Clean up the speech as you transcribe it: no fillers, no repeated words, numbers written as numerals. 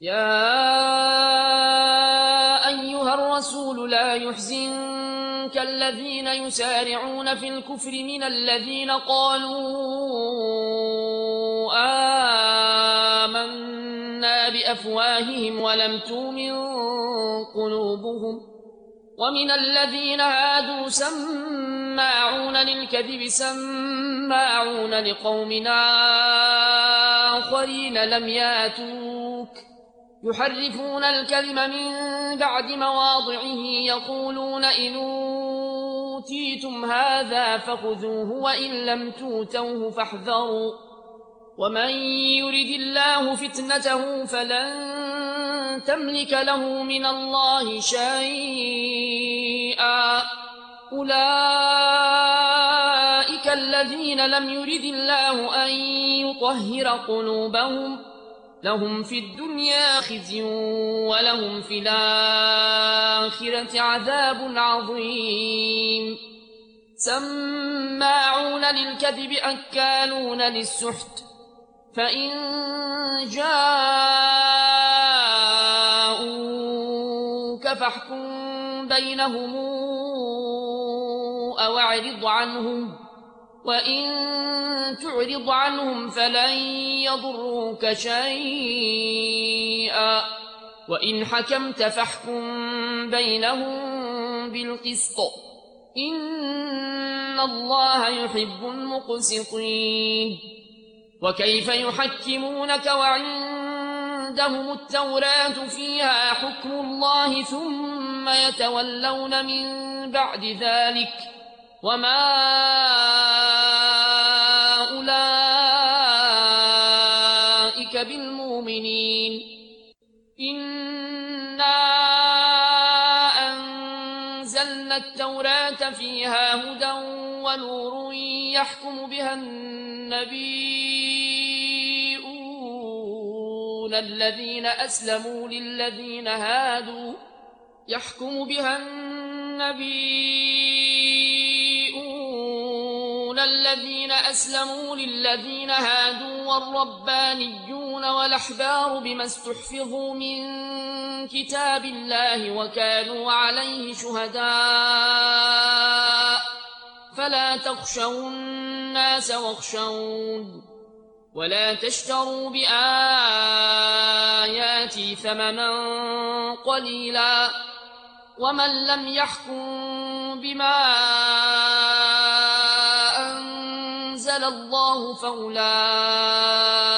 يا أيها الرسول لا يحزنك الذين يسارعون في الكفر من الذين قالوا آمنا بأفواههم ولم تؤمن قلوبهم ومن الذين هادوا سماعون للكذب سماعون لقوم آخرين لم ياتوك يحرفون الكلم من بعد مواضعه يقولون إن أوتيتم هذا فخذوه وإن لم توتوه فاحذروا ومن يرد الله فتنته فلن تملك له من الله شيئا أولئك الذين لم يرد الله أن يطهر قلوبهم لهم في الدنيا خزي ولهم في الآخرة عذاب عظيم سماعون للكذب أكالون للسحت فإن جاءوك فاحكم بينهم أو اعرض عنهم وإن تعرض عنهم فلن يضروك شيئا وإن حكمت فاحكم بينهم بالقسط إن الله يحب المقسطين وكيف يحكمونك وعندهم التوراة فيها حكم الله ثم يتولون من بعد ذلك وما أولئك بالمؤمنين إنا أنزلنا التوراة فيها هدى ونور يحكم بها النبيون الذين أسلموا للذين هادوا والربانيون والأحبار بما استحفظوا من كتاب الله وكانوا عليه شهداء فلا تخشوا الناس واخشون ولا تشتروا بآياتي ثمنا قليلا ومن لم يحكم بما أنزل الله فأولئك